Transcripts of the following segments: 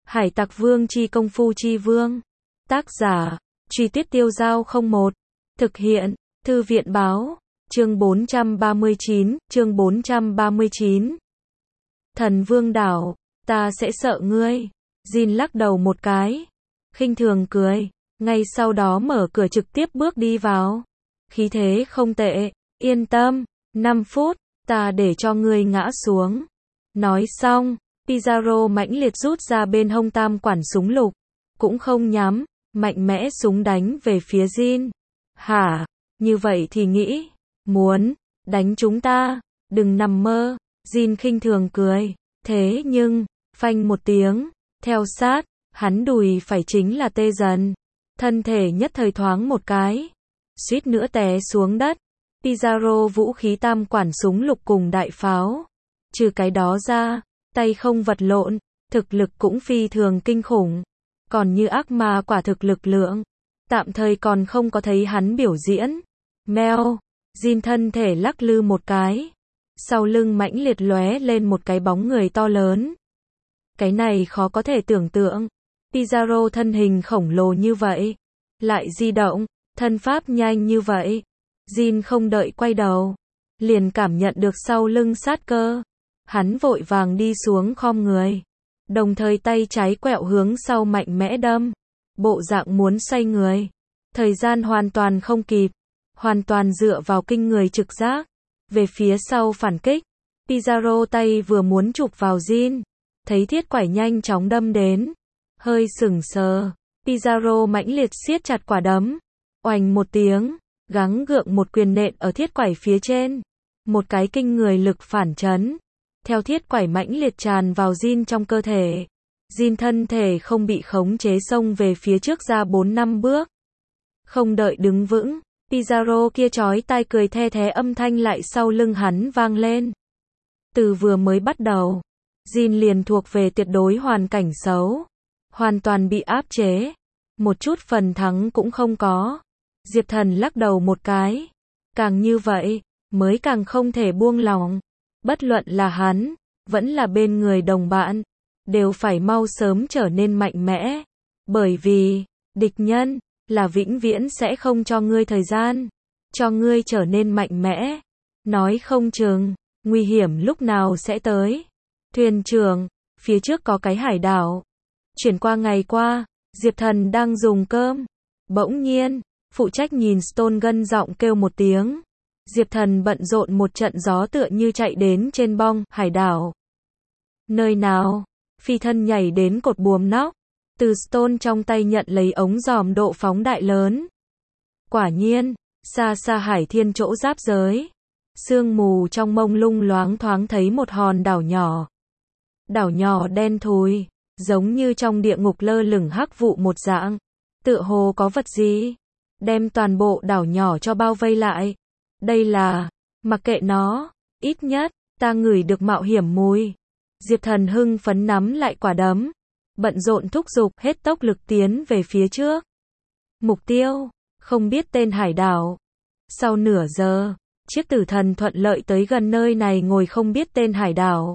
Hải Tặc Vương chi công phu chi vương. Tác giả, Truy Tuyết Tiêu Dao 01. Thực hiện, Thư viện báo. Chương 439, chương 439. Thần Vương đảo, ta sẽ sợ ngươi. Jin lắc đầu một cái, khinh thường cười, ngay sau đó mở cửa trực tiếp bước đi vào. Khí thế không tệ, yên tâm, 5 phút, ta để cho ngươi ngã xuống. Nói xong, Pizarro mãnh liệt rút ra bên hông tam quản súng lục, cũng không nhắm, mạnh mẽ súng đánh về phía Jin. Hả, như vậy thì nghĩ, muốn đánh chúng ta, đừng nằm mơ. Jin khinh thường cười, thế nhưng, phanh một tiếng, theo sát, hắn đùi phải chính là tê dần. Thân thể nhất thời thoáng một cái, suýt nữa té xuống đất. Pizarro vũ khí tam quản súng lục cùng đại pháo. Trừ cái đó ra, tay không vật lộn, thực lực cũng phi thường kinh khủng. Còn như ác ma quả thực lực lượng, tạm thời còn không có thấy hắn biểu diễn. Mèo, Jin thân thể lắc lư một cái. Sau lưng mãnh liệt lóe lên một cái bóng người to lớn. Cái này khó có thể tưởng tượng. Pizarro thân hình khổng lồ như vậy, lại di động, thân pháp nhanh như vậy. Jin không đợi quay đầu, liền cảm nhận được sau lưng sát cơ. Hắn vội vàng đi xuống khom người, đồng thời tay trái quẹo hướng sau mạnh mẽ đâm, bộ dạng muốn xoay người. Thời gian hoàn toàn không kịp, hoàn toàn dựa vào kinh người trực giác, về phía sau phản kích. Pizarro tay vừa muốn chụp vào Jin, thấy thiết quải nhanh chóng đâm đến, hơi sững sờ. Pizarro mãnh liệt siết chặt quả đấm, oành một tiếng, gắng gượng một quyền nện ở thiết quải phía trên. Một cái kinh người lực phản chấn, theo thiết quải mãnh liệt tràn vào Jin trong cơ thể. Jin thân thể không bị khống chế xông về phía trước ra 4-5 bước. Không đợi đứng vững, Pizarro kia chói tai cười the thé âm thanh lại sau lưng hắn vang lên. Từ vừa mới bắt đầu, Jin liền thuộc về tuyệt đối hoàn cảnh xấu, hoàn toàn bị áp chế, một chút phần thắng cũng không có. Diệp Thần lắc đầu một cái, càng như vậy, mới càng không thể buông lòng. Bất luận là hắn, vẫn là bên người đồng bạn, đều phải mau sớm trở nên mạnh mẽ. Bởi vì, địch nhân, là vĩnh viễn sẽ không cho ngươi thời gian, cho ngươi trở nên mạnh mẽ. Nói không chừng, nguy hiểm lúc nào sẽ tới. Thuyền trưởng, phía trước có cái hải đảo. Chuyển qua ngày qua, Diệp Thần đang dùng cơm. Bỗng nhiên, phụ trách nhìn Stone gân giọng kêu một tiếng. Diệp Thần bận rộn một trận gió tựa như chạy đến trên bong hải đảo. Nơi nào? Phi thân nhảy đến cột buồm nóc, từ Stone trong tay nhận lấy ống dòm độ phóng đại lớn. Quả nhiên, xa xa hải thiên chỗ giáp giới, sương mù trong mông lung loáng thoáng thấy một hòn đảo nhỏ. Đảo nhỏ đen thùi, giống như trong địa ngục lơ lửng hắc vụ một dạng. Tựa hồ có vật gì đem toàn bộ đảo nhỏ cho bao vây lại. Đây là, mặc kệ nó, ít nhất, ta ngửi được mạo hiểm mùi. Diệp Thần hưng phấn nắm lại quả đấm, bận rộn thúc giục hết tốc lực tiến về phía trước. Mục tiêu, không biết tên hải đảo. Sau nửa giờ, chiếc tử thần thuận lợi tới gần nơi này ngồi không biết tên hải đảo.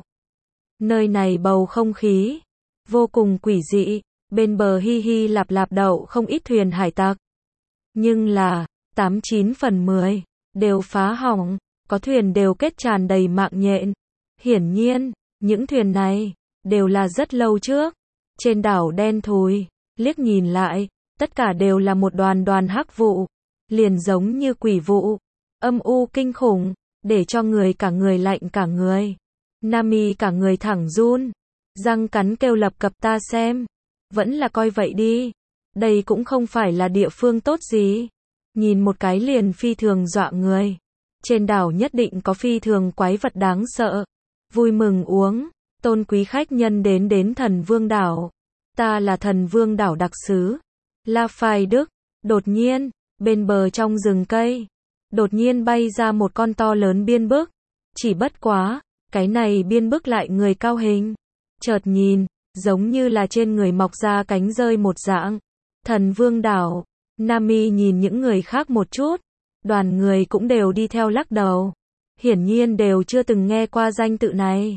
Nơi này bầu không khí vô cùng quỷ dị, bên bờ hi hi lạp lạp đậu không ít thuyền hải tặc. Nhưng là, 89 phần 10 đều phá hỏng, có thuyền đều kết tràn đầy mạng nhện. Hiển nhiên, những thuyền này đều là rất lâu trước. Trên đảo đen thùi, liếc nhìn lại, tất cả đều là một đoàn đoàn hắc vụ, liền giống như quỷ vụ, âm u kinh khủng, để cho người cả người lạnh cả người. Nami cả người thẳng run, răng cắn kêu lập cập ta xem, vẫn là coi vậy đi. Đây cũng không phải là địa phương tốt gì. Nhìn một cái liền phi thường dọa người. Trên đảo nhất định có phi thường quái vật đáng sợ. Vui mừng uống, tôn quý khách nhân đến Thần Vương đảo. Ta là Thần Vương đảo đặc sứ La Phai Đức. Đột nhiên, bên bờ trong rừng cây, đột nhiên bay ra một con to lớn biên bức. Chỉ bất quá, cái này biên bức lại người cao hình. Chợt nhìn, giống như là trên người mọc ra cánh rơi một dạng. Thần Vương đảo. Nami nhìn những người khác một chút, đoàn người cũng đều đi theo lắc đầu. Hiển nhiên đều chưa từng nghe qua danh tự này.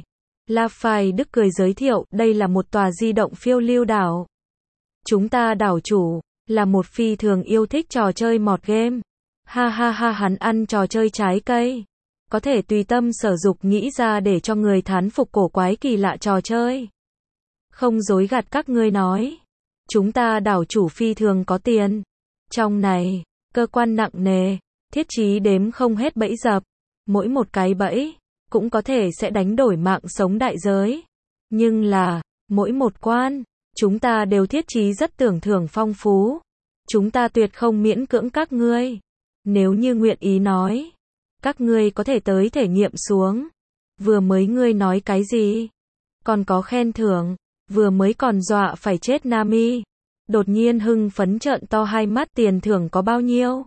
La Phài Đức cười giới thiệu, đây là một tòa di động phiêu lưu đảo. Chúng ta đảo chủ là một phi thường yêu thích trò chơi mọt game. Ha ha ha, hắn ăn trò chơi trái cây. Có thể tùy tâm sở dục nghĩ ra để cho người thán phục cổ quái kỳ lạ trò chơi. Không dối gạt các ngươi nói. Chúng ta đảo chủ phi thường có tiền. Trong này, cơ quan nặng nề, thiết trí đếm không hết bẫy dập. Mỗi một cái bẫy, cũng có thể sẽ đánh đổi mạng sống đại giới. Nhưng là, mỗi một quan, chúng ta đều thiết trí rất tưởng thưởng phong phú. Chúng ta tuyệt không miễn cưỡng các ngươi. Nếu như nguyện ý nói, các ngươi có thể tới thể nghiệm xuống. Vừa mới ngươi nói cái gì? Còn có khen thưởng, vừa mới còn dọa phải chết Nami. Đột nhiên hưng phấn trợn to hai mắt, tiền thưởng có bao nhiêu?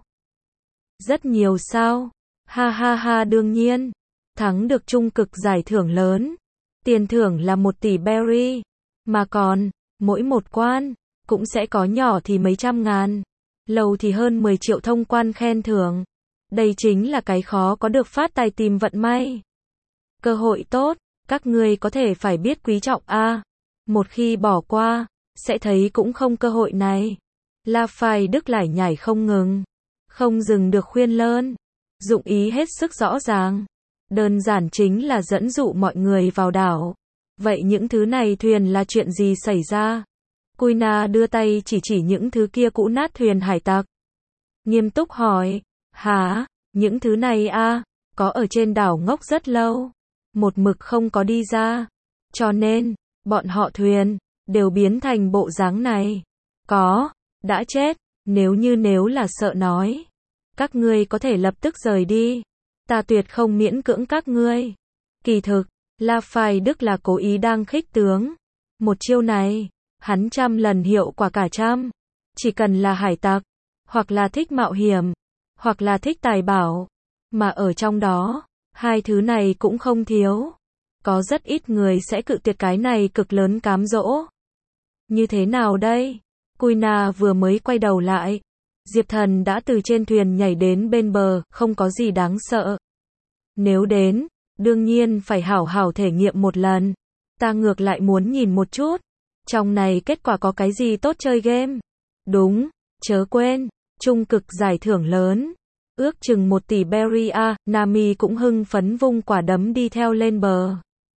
Rất nhiều sao? Ha ha ha, đương nhiên. Thắng được trung cực giải thưởng lớn. Tiền thưởng là 1 tỷ berry. Mà còn, mỗi một quan, cũng sẽ có nhỏ thì mấy trăm ngàn. Lâu thì hơn 10 triệu thông quan khen thưởng. Đây chính là cái khó có được, phát tài tìm vận may. Cơ hội tốt, các ngươi có thể phải biết quý trọng a. Một khi bỏ qua, sẽ thấy cũng không cơ hội này. La Phài Đức lải nhải không ngừng. Không dừng được khuyên lơn. Dụng ý hết sức rõ ràng. Đơn giản chính là dẫn dụ mọi người vào đảo. Vậy những thứ này thuyền là chuyện gì xảy ra? Kuina đưa tay chỉ chỉ những thứ kia cũ nát thuyền hải tặc. Nghiêm túc hỏi. Hả? Những thứ này a, có ở trên đảo ngốc rất lâu. Một mực không có đi ra. Cho nên, bọn họ thuyền, đều biến thành bộ dáng này. Có, đã chết, nếu là sợ nói. Các ngươi có thể lập tức rời đi. Ta tuyệt không miễn cưỡng các ngươi. Kỳ thực, La Phài Đức là cố ý đang khích tướng. Một chiêu này, hắn 100 lần hiệu quả cả trăm. Chỉ cần là hải tặc, hoặc là thích mạo hiểm, hoặc là thích tài bảo, mà ở trong đó, hai thứ này cũng không thiếu. Có rất ít người sẽ cự tuyệt cái này cực lớn cám dỗ. Như thế nào đây? Kuina vừa mới quay đầu lại. Diệp Thần đã từ trên thuyền nhảy đến bên bờ, không có gì đáng sợ. Nếu đến, đương nhiên phải hảo hảo thể nghiệm một lần. Ta ngược lại muốn nhìn một chút. Trong này kết quả có cái gì tốt chơi game? Đúng, chớ quên, trung cực giải thưởng lớn. Ước chừng 1 tỷ berry a. Nami cũng hưng phấn vung quả đấm đi theo lên bờ.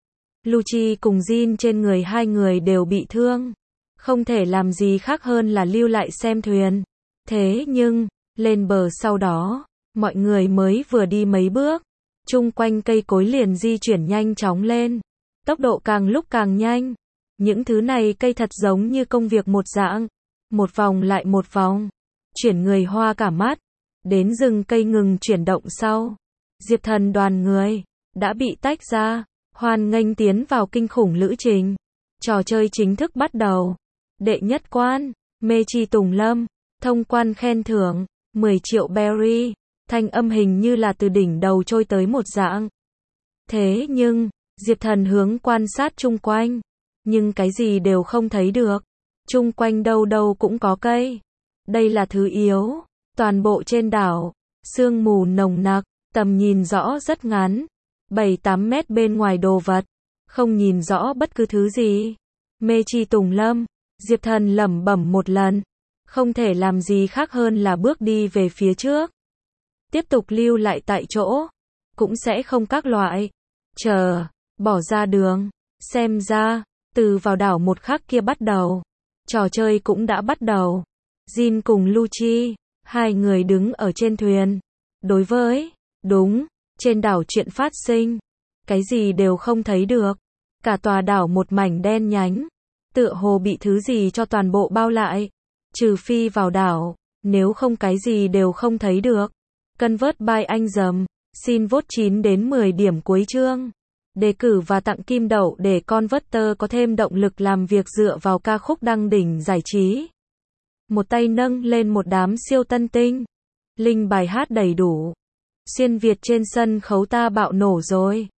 Lucci cùng Jin trên người hai người đều bị thương. Không thể làm gì khác hơn là lưu lại xem thuyền. Thế nhưng, lên bờ sau đó, mọi người mới vừa đi mấy bước. Chung quanh cây cối liền di chuyển nhanh chóng lên. Tốc độ càng lúc càng nhanh. Những thứ này cây thật giống như công việc một dạng. Một vòng lại một vòng. Chuyển người hoa cả mắt. Đến rừng cây ngừng chuyển động sau. Diệp Thần đoàn người đã bị tách ra. Hoan nghênh tiến vào kinh khủng lữ trình. Trò chơi chính thức bắt đầu. Đệ nhất quan, Mê Chi Tùng Lâm. Thông quan khen thưởng, 10 triệu berry. Thanh âm hình như là từ đỉnh đầu trôi tới một dạng. Thế nhưng, Diệp Thần hướng quan sát chung quanh. Nhưng cái gì đều không thấy được. Chung quanh đâu đâu cũng có cây. Đây là thứ yếu. Toàn bộ trên đảo, sương mù nồng nặc, tầm nhìn rõ rất ngắn. 7-8 mét bên ngoài đồ vật. Không nhìn rõ bất cứ thứ gì. Mê Chi Tùng Lâm, Diệp Thần lẩm bẩm một lần. Không thể làm gì khác hơn là bước đi về phía trước. Tiếp tục lưu lại tại chỗ. Cũng sẽ không các loại. Chờ, bỏ ra đường. Xem ra, từ vào đảo một khắc kia bắt đầu. Trò chơi cũng đã bắt đầu. Jin cùng Lucci, hai người đứng ở trên thuyền. Đối với, đúng, trên đảo chuyện phát sinh. Cái gì đều không thấy được. Cả tòa đảo một mảnh đen nhánh. Tựa hồ bị thứ gì cho toàn bộ bao lại. Trừ phi vào đảo, nếu không cái gì đều không thấy được. Convert by anh dầm. Xin vote 9 đến 10 điểm cuối chương. Đề cử và tặng kim đậu để Converter có thêm động lực làm việc dựa vào ca khúc đăng đỉnh giải trí. Một tay nâng lên một đám siêu tân tinh. Link bài hát đầy đủ. Xuyên Việt trên sân khấu ta bạo nổ rồi.